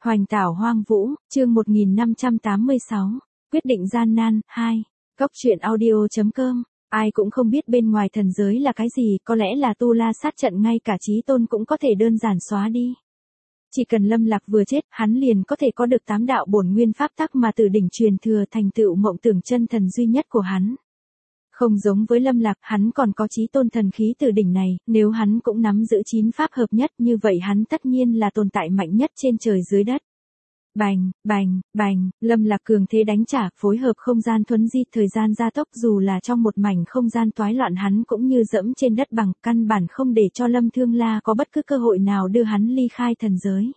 Hoành tảo hoang vũ, chương 1586, quyết định gian nan, 2. Góc truyện audio.com. Ai cũng không biết bên ngoài thần giới là cái gì, có lẽ là tu la sát trận ngay cả Chí Tôn cũng có thể đơn giản xóa đi. Chỉ cần Lâm Lạc vừa chết, hắn liền có thể có được 8 đạo bổn nguyên pháp tắc mà từ đỉnh truyền thừa thành tựu mộng tưởng chân thần duy nhất của hắn. Không giống với Lâm Lạc, hắn còn có Chí Tôn thần khí từ đỉnh này, nếu hắn cũng nắm giữ 9 pháp hợp nhất như vậy hắn tất nhiên là tồn tại mạnh nhất trên trời dưới đất. Bành, bành, bành, Lâm Lạc cường thế đánh trả, phối hợp không gian thuấn di, thời gian gia tốc, dù là trong một mảnh không gian toái loạn hắn cũng như dẫm trên đất bằng, căn bản không để cho Lâm Thương La có bất cứ cơ hội nào đưa hắn ly khai thần giới.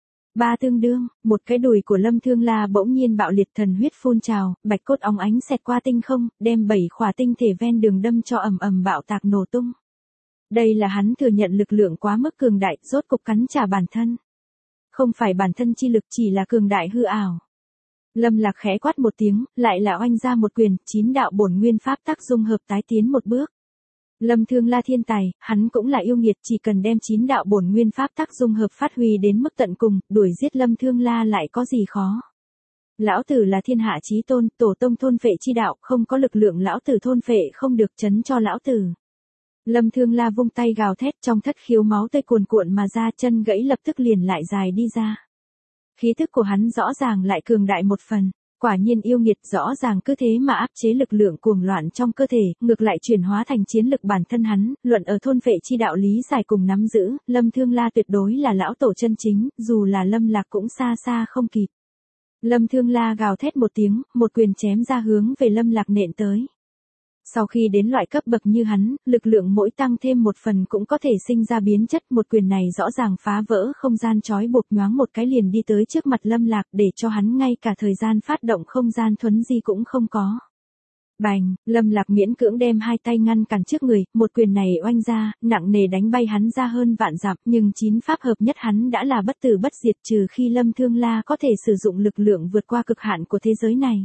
Ba tương đương, một cái đùi của Lâm Thương La bỗng nhiên bạo liệt, thần huyết phun trào, bạch cốt óng ánh xẹt qua tinh không, đem 7 khỏa tinh thể ven đường đâm cho ầm ầm bạo tạc nổ tung. Đây là hắn thừa nhận lực lượng quá mức cường đại, rốt cục cắn trả bản thân. Không phải bản thân chi lực, chỉ là cường đại hư ảo. Lâm Lạc khẽ quát một tiếng, lại là oanh ra một quyền, 9 đạo bổn nguyên pháp tắc dung hợp tái tiến một bước. Lâm Thương La thiên tài, hắn cũng là yêu nghiệt, chỉ cần đem 9 đạo bổn nguyên pháp tắc dung hợp phát huy đến mức tận cùng, đuổi giết Lâm Thương La lại có gì khó. Lão tử là thiên hạ chí tôn, tổ tông thôn phệ chi đạo, không có lực lượng lão tử thôn phệ không được, chấn cho lão tử. Lâm Thương La vung tay gào thét, trong thất khiếu máu tươi cuồn cuộn mà ra, chân gãy lập tức liền lại dài đi ra. Khí thức của hắn rõ ràng lại cường đại một phần, quả nhiên yêu nghiệt, rõ ràng cứ thế mà áp chế lực lượng cuồng loạn trong cơ thể, ngược lại chuyển hóa thành chiến lực bản thân hắn, luận ở thôn phệ chi đạo lý giải cùng nắm giữ, Lâm Thương La tuyệt đối là lão tổ chân chính, dù là Lâm Lạc cũng xa xa không kịp. Lâm Thương La gào thét một tiếng, một quyền chém ra hướng về Lâm Lạc nện tới. Sau khi đến loại cấp bậc như hắn, lực lượng mỗi tăng thêm một phần cũng có thể sinh ra biến chất, một quyền này rõ ràng phá vỡ không gian trói buộc, nhoáng một cái liền đi tới trước mặt Lâm Lạc, để cho hắn ngay cả thời gian phát động không gian thuấn di cũng không có. Bành, Lâm Lạc miễn cưỡng đem hai tay ngăn cản trước người, một quyền này oanh ra, nặng nề đánh bay hắn ra hơn vạn dặm, nhưng 9 pháp hợp nhất hắn đã là bất tử bất diệt, trừ khi Lâm Thương La có thể sử dụng lực lượng vượt qua cực hạn của thế giới này.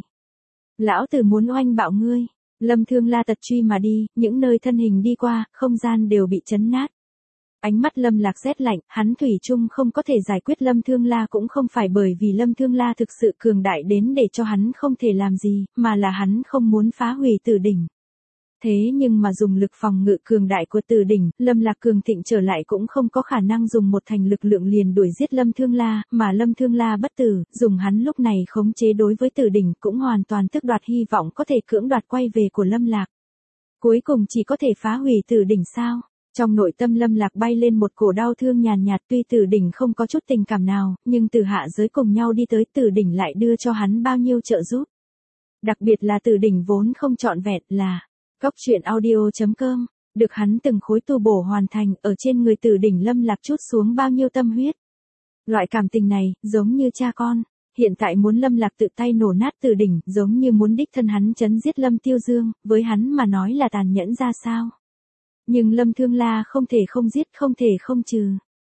Lão tử muốn oanh bạo ngươi. Lâm Thương La tật truy mà đi, những nơi thân hình đi qua, không gian đều bị chấn nát. Ánh mắt Lâm Lạc rét lạnh, hắn thủy chung không có thể giải quyết Lâm Thương La, cũng không phải bởi vì Lâm Thương La thực sự cường đại đến để cho hắn không thể làm gì, mà là hắn không muốn phá hủy Tử đỉnh. Thế nhưng mà dùng lực phòng ngự cường đại của Tử đỉnh, Lâm Lạc cường thịnh trở lại cũng không có khả năng dùng một thành lực lượng liền đuổi giết Lâm Thương La, mà Lâm Thương La bất tử, dùng hắn lúc này khống chế đối với Tử đỉnh cũng hoàn toàn tước đoạt hy vọng có thể cưỡng đoạt quay về của Lâm Lạc. Cuối cùng chỉ có thể phá hủy Tử đỉnh sao? Trong nội tâm Lâm Lạc bay lên một cổ đau thương nhàn nhạt, tuy Tử đỉnh không có chút tình cảm nào, nhưng từ hạ giới cùng nhau đi tới, Tử đỉnh lại đưa cho hắn bao nhiêu trợ giúp. Đặc biệt là Tử đỉnh vốn không trọn vẹn, là góc truyện audio.com, được hắn từng khối tu bổ hoàn thành, ở trên người Tử đỉnh Lâm Lạc chút xuống bao nhiêu tâm huyết. Loại cảm tình này, giống như cha con, hiện tại muốn Lâm Lạc tự tay nổ nát Tử đỉnh, giống như muốn đích thân hắn chấn giết Lâm Tiêu Dương, với hắn mà nói là tàn nhẫn ra sao. Nhưng Lâm Thương La không thể không giết, không thể không trừ.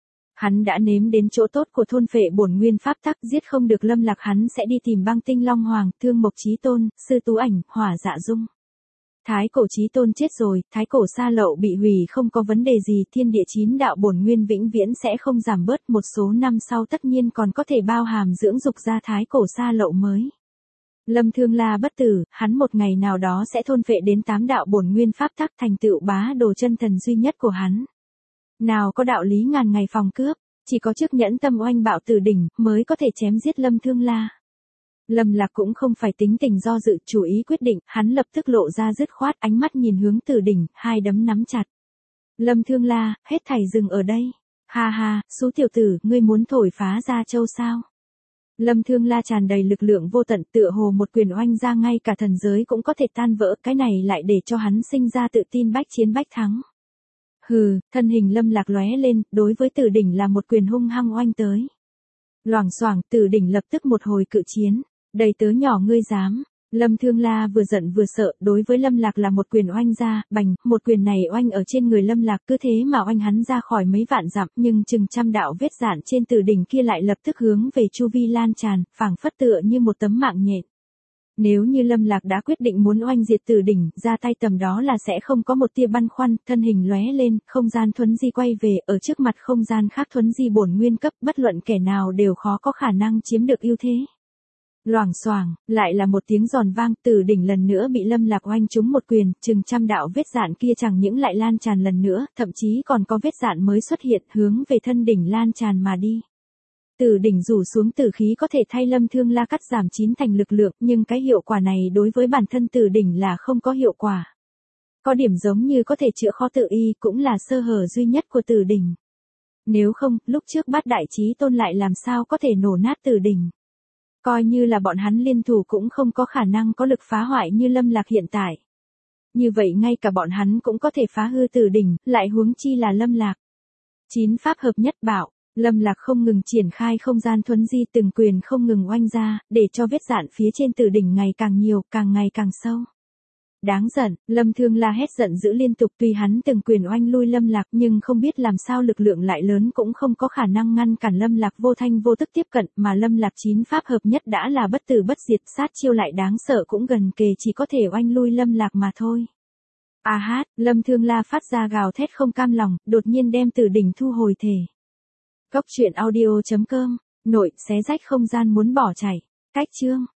Hắn đã nếm đến chỗ tốt của thôn phệ bổn nguyên pháp tắc, giết không được Lâm Lạc hắn sẽ đi tìm Băng Tinh Long Hoàng, Thương Mộc Chí Tôn, Sư Tú Ảnh, Hỏa Dạ Dung. Thái cổ Chí Tôn chết rồi, thái cổ Sa Lậu bị hủy không có vấn đề gì, thiên địa 9 đạo bổn nguyên vĩnh viễn sẽ không giảm bớt, một số năm sau tất nhiên còn có thể bao hàm dưỡng dục ra thái cổ Sa Lậu mới. Lâm Thương La bất tử, hắn một ngày nào đó sẽ thôn phệ đến 8 đạo bổn nguyên pháp tắc, thành tựu bá đồ chân thần duy nhất của hắn. Nào có đạo lý ngàn ngày phòng cướp, chỉ có trước nhẫn tâm oanh bạo Tử đỉnh mới có thể chém giết Lâm Thương La. Lâm Lạc cũng không phải tính tình do dự, chủ ý quyết định, hắn lập tức lộ ra dứt khoát, ánh mắt nhìn hướng Tử đỉnh, hai đấm nắm chặt. Lâm Thương La, hết thảy dừng ở đây. Ha ha, xú tiểu tử, ngươi muốn thổi phá Gia Châu sao? Lâm Thương La tràn đầy lực lượng vô tận, tựa hồ một quyền oanh ra ngay cả thần giới cũng có thể tan vỡ, cái này lại để cho hắn sinh ra tự tin bách chiến bách thắng. Hừ, thân hình Lâm Lạc lóe lên, đối với Tử đỉnh là một quyền hung hăng oanh tới. Loảng xoảng, Tử đỉnh lập tức một hồi cự chiến. Đầy tớ nhỏ ngươi dám. Lâm Thương La vừa giận vừa sợ, đối với Lâm Lạc là một quyền oanh ra, bành, một quyền này oanh ở trên người Lâm Lạc, cứ thế mà oanh hắn ra khỏi mấy vạn dặm, nhưng chừng trăm đạo vết rạn trên Tử đỉnh kia lại lập tức hướng về chu vi lan tràn, phảng phất tựa như một tấm mạng nhện. Nếu như Lâm Lạc đã quyết định muốn oanh diệt Tử Đỉnh, ra tay tầm đó là sẽ không có một tia băn khoăn, thân hình lóe lên, không gian thuấn di quay về, ở trước mặt không gian khác thuấn di bổn nguyên cấp, bất luận kẻ nào đều khó có khả năng chiếm được ưu thế. Loảng xoảng, lại là một tiếng giòn vang, Tử Đỉnh lần nữa bị Lâm Lạc oanh trúng một quyền, chừng trăm đạo vết dạn kia chẳng những lại lan tràn lần nữa, thậm chí còn có vết dạn mới xuất hiện, hướng về thân đỉnh lan tràn mà đi. Tử Đỉnh rủ xuống tử khí có thể thay Lâm Thương La cắt giảm 9 thành lực lượng, nhưng cái hiệu quả này đối với bản thân Tử Đỉnh là không có hiệu quả. Có điểm giống như có thể chữa khó tự y, cũng là sơ hở duy nhất của Tử Đỉnh. Nếu không, lúc trước Bát Đại Chí Tôn lại làm sao có thể nổ nát Tử Đỉnh. Coi như là bọn hắn liên thủ cũng không có khả năng có lực phá hoại như Lâm Lạc hiện tại. Như vậy ngay cả bọn hắn cũng có thể phá hư Tử Đỉnh, lại huống chi là Lâm Lạc. 9 pháp hợp nhất bảo. Lâm Lạc không ngừng triển khai không gian thuấn di, từng quyền không ngừng oanh ra, để cho vết dạn phía trên Tử Đỉnh ngày càng nhiều, càng ngày càng sâu. Đáng giận, Lâm Thương La hét giận dữ liên tục, tuy hắn từng quyền oanh lui Lâm Lạc nhưng không biết làm sao lực lượng lại lớn cũng không có khả năng ngăn cản Lâm Lạc vô thanh vô tức tiếp cận, mà Lâm Lạc 9 pháp hợp nhất đã là bất tử bất diệt, sát chiêu lại đáng sợ cũng gần kề, chỉ có thể oanh lui Lâm Lạc mà thôi. A hát, Lâm Thương La phát ra gào thét không cam lòng, đột nhiên đem Tử Đỉnh thu hồi thể. Góc truyện audio.com, nội xé rách không gian muốn bỏ chạy. Cách chương